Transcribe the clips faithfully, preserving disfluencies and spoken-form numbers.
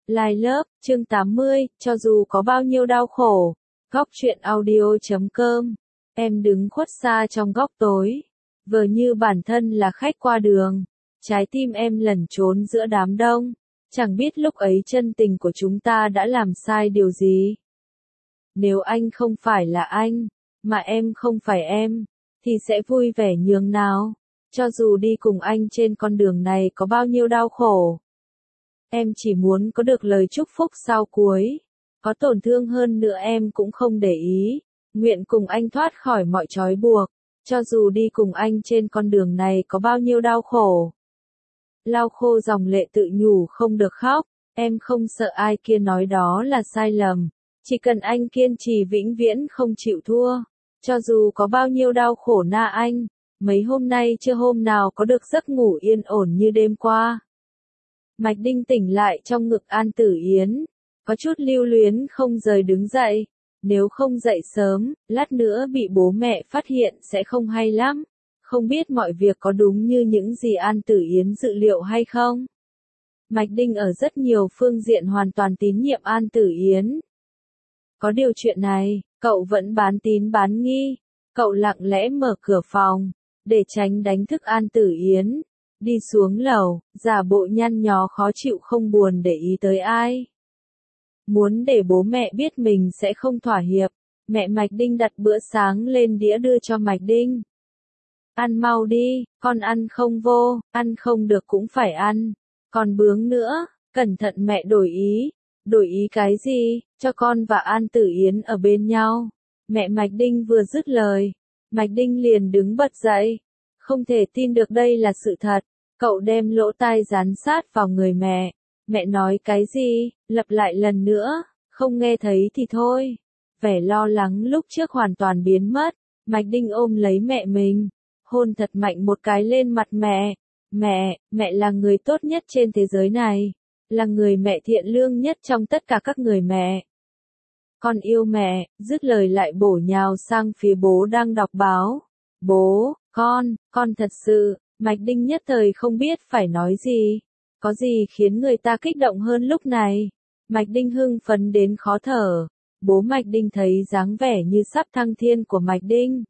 Lai lớp, chương tám mươi, cho dù có bao nhiêu đau khổ. Góc truyện audio chấm com. Em đứng khuất xa trong góc tối, vờ như bản thân là khách qua đường. Trái tim em lẩn trốn giữa đám đông, chẳng biết lúc ấy chân tình của chúng ta đã làm sai điều gì. Nếu anh không phải là anh, mà em không phải em, thì sẽ vui vẻ nhường nào? Cho dù đi cùng anh trên con đường này có bao nhiêu đau khổ, em chỉ muốn có được lời chúc phúc sau cuối. Có tổn thương hơn nữa em cũng không để ý, nguyện cùng anh thoát khỏi mọi trói buộc. Cho dù đi cùng anh trên con đường này có bao nhiêu đau khổ. Lau khô dòng lệ tự nhủ không được khóc, em không sợ ai kia nói đó là sai lầm. Chỉ cần anh kiên trì vĩnh viễn không chịu thua. Cho dù có bao nhiêu đau khổ na anh, mấy hôm nay chưa hôm nào có được giấc ngủ yên ổn như đêm qua. Mạch Đinh tỉnh lại trong ngực An Tử Yến, có chút lưu luyến không rời đứng dậy. Nếu không dậy sớm, lát nữa bị bố mẹ phát hiện sẽ không hay lắm. Không biết mọi việc có đúng như những gì An Tử Yến dự liệu hay không? Mạch Đinh ở rất nhiều phương diện hoàn toàn tín nhiệm An Tử Yến. Có điều chuyện này, cậu vẫn bán tín bán nghi. Cậu lặng lẽ mở cửa phòng, để tránh đánh thức An Tử Yến. Đi xuống lầu, giả bộ nhăn nhó khó chịu không buồn để ý tới ai. Muốn để bố mẹ biết mình sẽ không thỏa hiệp, mẹ Mạch Đinh đặt bữa sáng lên đĩa đưa cho Mạch Đinh. Ăn mau đi, con ăn không vô, ăn không được cũng phải ăn. Còn bướng nữa, cẩn thận mẹ đổi ý. Đổi ý cái gì, cho con và An Tử Yến ở bên nhau. Mẹ Mạch Đinh vừa dứt lời, Mạch Đinh liền đứng bật dậy. Không thể tin được đây là sự thật, cậu đem lỗ tai dán sát vào người mẹ. Mẹ nói cái gì, lặp lại lần nữa, không nghe thấy thì thôi. Vẻ lo lắng lúc trước hoàn toàn biến mất, Mạch Đinh ôm lấy mẹ mình, hôn thật mạnh một cái lên mặt mẹ. Mẹ, mẹ là người tốt nhất trên thế giới này, là người mẹ thiện lương nhất trong tất cả các người mẹ. Con yêu mẹ, dứt lời lại bổ nhào sang phía bố đang đọc báo. Bố, con, con thật sự, Mạch Đinh nhất thời không biết phải nói gì. Có gì khiến người ta kích động hơn lúc này? Mạch Đinh hưng phấn đến khó thở. Bố Mạch Đinh thấy dáng vẻ như sắp thăng thiên của Mạch Đinh.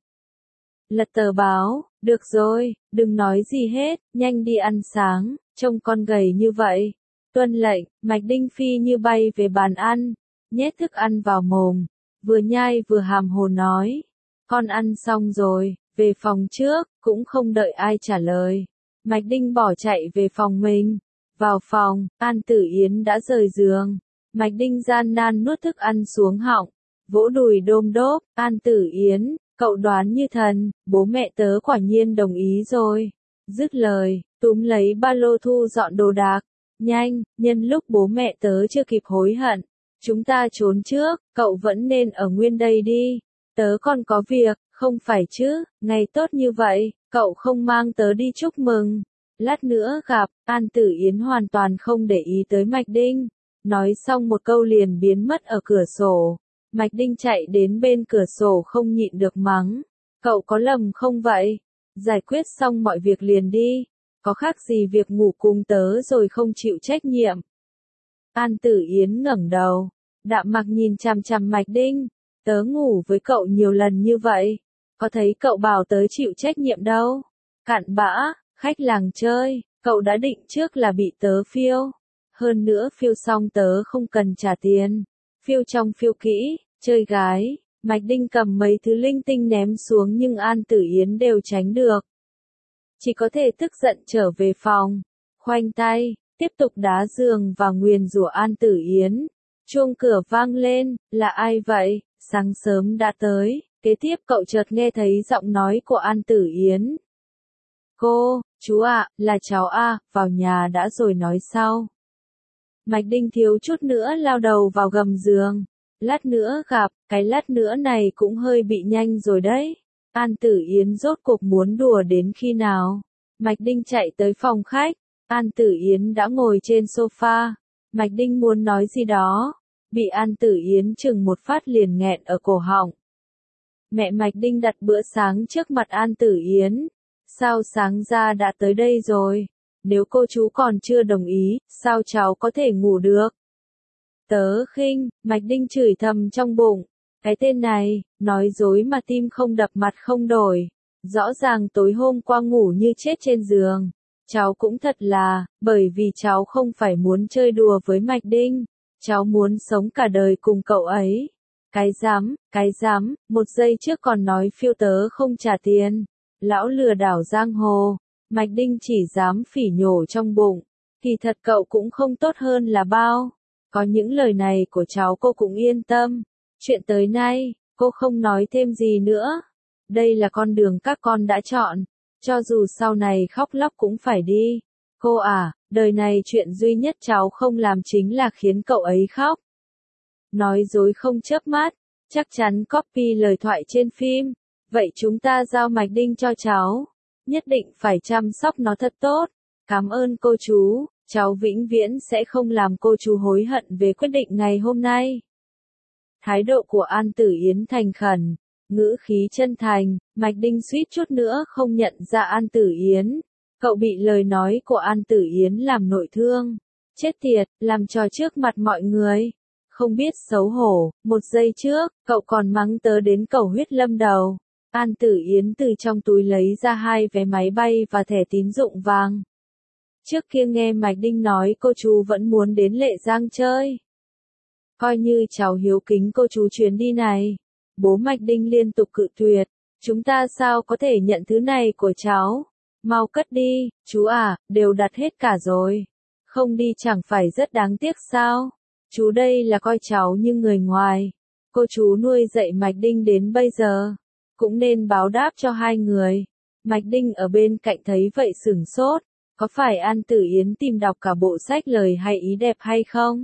Lật tờ báo, được rồi, đừng nói gì hết, nhanh đi ăn sáng, trông con gầy như vậy. Tuân lệnh, Mạch Đinh phi như bay về bàn ăn, nhét thức ăn vào mồm, vừa nhai vừa hàm hồ nói. Con ăn xong rồi, về phòng trước, cũng không đợi ai trả lời. Mạch Đinh bỏ chạy về phòng mình. Vào phòng, An Tử Yến đã rời giường. Mạch Đinh gian nan nuốt thức ăn xuống họng, vỗ đùi đôm đốp. An Tử Yến, cậu đoán như thần, bố mẹ tớ quả nhiên đồng ý rồi. Dứt lời, túm lấy ba lô thu dọn đồ đạc. Nhanh, nhân lúc bố mẹ tớ chưa kịp hối hận, chúng ta trốn trước, cậu vẫn nên ở nguyên đây đi. Tớ còn có việc, không phải chứ, ngày tốt như vậy, cậu không mang tớ đi chúc mừng. Lát nữa gặp, An Tử Yến hoàn toàn không để ý tới Mạch Đinh. Nói xong một câu liền biến mất ở cửa sổ. Mạch Đinh chạy đến bên cửa sổ không nhịn được mắng. Cậu có lầm không vậy? Giải quyết xong mọi việc liền đi. Có khác gì việc ngủ cùng tớ rồi không chịu trách nhiệm. An Tử Yến ngẩng đầu, đạm mặc nhìn chằm chằm Mạch Đinh. Tớ ngủ với cậu nhiều lần như vậy, có thấy cậu bảo tớ chịu trách nhiệm đâu. Cặn bã, khách làng chơi, cậu đã định trước là bị tớ phiêu. Hơn nữa phiêu xong tớ không cần trả tiền. Phiêu trong phiêu kỹ, chơi gái. Mạch Đinh cầm mấy thứ linh tinh ném xuống nhưng An Tử Yến đều tránh được. Chỉ có thể tức giận trở về phòng, khoanh tay, tiếp tục đá giường và nguyền rủa An Tử Yến. Chuông cửa vang lên, là ai vậy? Sáng sớm đã tới. Kế tiếp cậu chợt nghe thấy giọng nói của An Tử Yến. Cô, chú ạ, à, là cháu A, vào nhà đã rồi nói sau. Mạch Đinh thiếu chút nữa lao đầu vào gầm giường. Lát nữa gặp, cái lát nữa này cũng hơi bị nhanh rồi đấy. An Tử Yến rốt cuộc muốn đùa đến khi nào? Mạch Đinh chạy tới phòng khách. An Tử Yến đã ngồi trên sofa. Mạch Đinh muốn nói gì đó, bị An Tử Yến chừng một phát liền nghẹn ở cổ họng. Mẹ Mạch Đinh đặt bữa sáng trước mặt An Tử Yến. Sao sáng ra đã tới đây rồi? Nếu cô chú còn chưa đồng ý, sao cháu có thể ngủ được? Tớ khinh, Mạch Đinh chửi thầm trong bụng. Cái tên này, nói dối mà tim không đập mặt không đổi. Rõ ràng tối hôm qua ngủ như chết trên giường. Cháu cũng thật là, bởi vì cháu không phải muốn chơi đùa với Mạch Đinh. Cháu muốn sống cả đời cùng cậu ấy. Cái dám, cái dám, một giây trước còn nói phiêu tớ không trả tiền. Lão lừa đảo giang hồ. Mạch Đinh chỉ dám phỉ nhổ trong bụng. Kỳ thật cậu cũng không tốt hơn là bao. Có những lời này của cháu cô cũng yên tâm. Chuyện tới nay, cô không nói thêm gì nữa. Đây là con đường các con đã chọn. Cho dù sau này khóc lóc cũng phải đi. Cô à, đời này chuyện duy nhất cháu không làm chính là khiến cậu ấy khóc. Nói dối không chớp mắt, chắc chắn copy lời thoại trên phim. Vậy chúng ta giao Mạch Đinh cho cháu. Nhất định phải chăm sóc nó thật tốt. Cảm ơn cô chú, cháu vĩnh viễn sẽ không làm cô chú hối hận về quyết định ngày hôm nay. Thái độ của An Tử Yến thành khẩn, ngữ khí chân thành, Mạch Đinh suýt chút nữa không nhận ra An Tử Yến. Cậu bị lời nói của An Tử Yến làm nội thương. Chết tiệt, làm trò trước mặt mọi người. Không biết xấu hổ, một giây trước, cậu còn mắng tớ đến cầu huyết lâm đầu. An Tử Yến từ trong túi lấy ra hai vé máy bay và thẻ tín dụng vàng. Trước kia nghe Mạch Đinh nói cô chú vẫn muốn đến Lệ Giang chơi. Coi như cháu hiếu kính cô chú chuyến đi này. Bố Mạch Đinh liên tục cự tuyệt. Chúng ta sao có thể nhận thứ này của cháu? Mau cất đi, chú à, đều đặt hết cả rồi. Không đi chẳng phải rất đáng tiếc sao? Chú đây là coi cháu như người ngoài. Cô chú nuôi dạy Mạch Đinh đến bây giờ. Cũng nên báo đáp cho hai người. Mạch Đinh ở bên cạnh thấy vậy sửng sốt. Có phải An Tử Yến tìm đọc cả bộ sách lời hay ý đẹp hay không?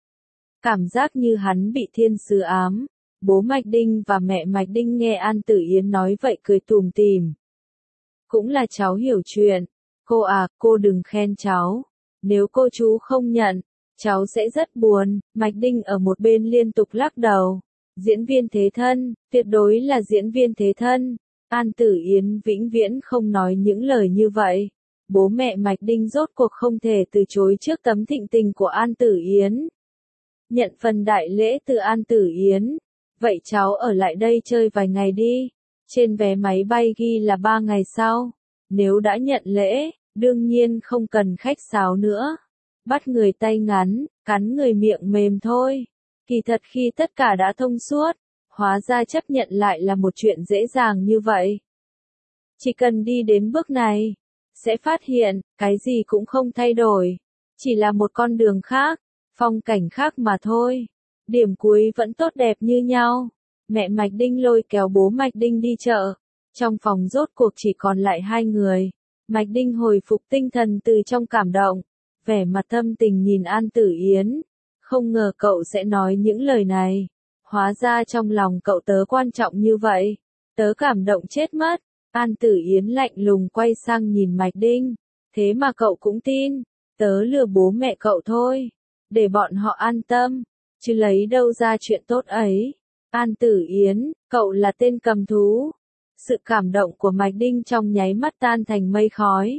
Cảm giác như hắn bị thiên sứ ám. Bố Mạch Đinh và mẹ Mạch Đinh nghe An Tử Yến nói vậy cười tủm tỉm. Cũng là cháu hiểu chuyện. Cô à, cô đừng khen cháu. Nếu cô chú không nhận, cháu sẽ rất buồn. Mạch Đinh ở một bên liên tục lắc đầu. Diễn viên thế thân, tuyệt đối là diễn viên thế thân. An Tử Yến vĩnh viễn không nói những lời như vậy. Bố mẹ Mạch Đinh rốt cuộc không thể từ chối trước tấm thịnh tình của An Tử Yến. Nhận phần đại lễ từ An Tử Yến. Vậy cháu ở lại đây chơi vài ngày đi. Trên vé máy bay ghi là ba ngày sau. Nếu đã nhận lễ, đương nhiên không cần khách sáo nữa. Bắt người tay ngắn, cắn người miệng mềm thôi. Kỳ thật khi tất cả đã thông suốt, hóa ra chấp nhận lại là một chuyện dễ dàng như vậy. Chỉ cần đi đến bước này, sẽ phát hiện, cái gì cũng không thay đổi. Chỉ là một con đường khác, phong cảnh khác mà thôi. Điểm cuối vẫn tốt đẹp như nhau. Mẹ Mạch Đinh lôi kéo bố Mạch Đinh đi chợ. Trong phòng rốt cuộc chỉ còn lại hai người. Mạch Đinh hồi phục tinh thần từ trong cảm động. Vẻ mặt thâm tình nhìn An Tử Yến. Không ngờ cậu sẽ nói những lời này. Hóa ra trong lòng cậu tớ quan trọng như vậy. Tớ cảm động chết mất. An Tử Yến lạnh lùng quay sang nhìn Mạch Đinh. Thế mà cậu cũng tin. Tớ lừa bố mẹ cậu thôi. Để bọn họ an tâm. Chứ lấy đâu ra chuyện tốt ấy. An Tử Yến, cậu là tên cầm thú. Sự cảm động của Mạch Đinh trong nháy mắt tan thành mây khói.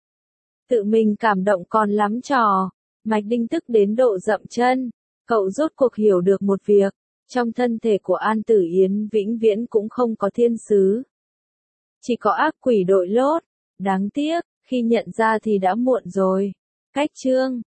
Tự mình cảm động còn lắm trò. Mạch Đinh tức đến độ dậm chân. Cậu rốt cuộc hiểu được một việc. Trong thân thể của An Tử Yến vĩnh viễn cũng không có thiên sứ. Chỉ có ác quỷ đội lốt. Đáng tiếc, khi nhận ra thì đã muộn rồi. Cách chương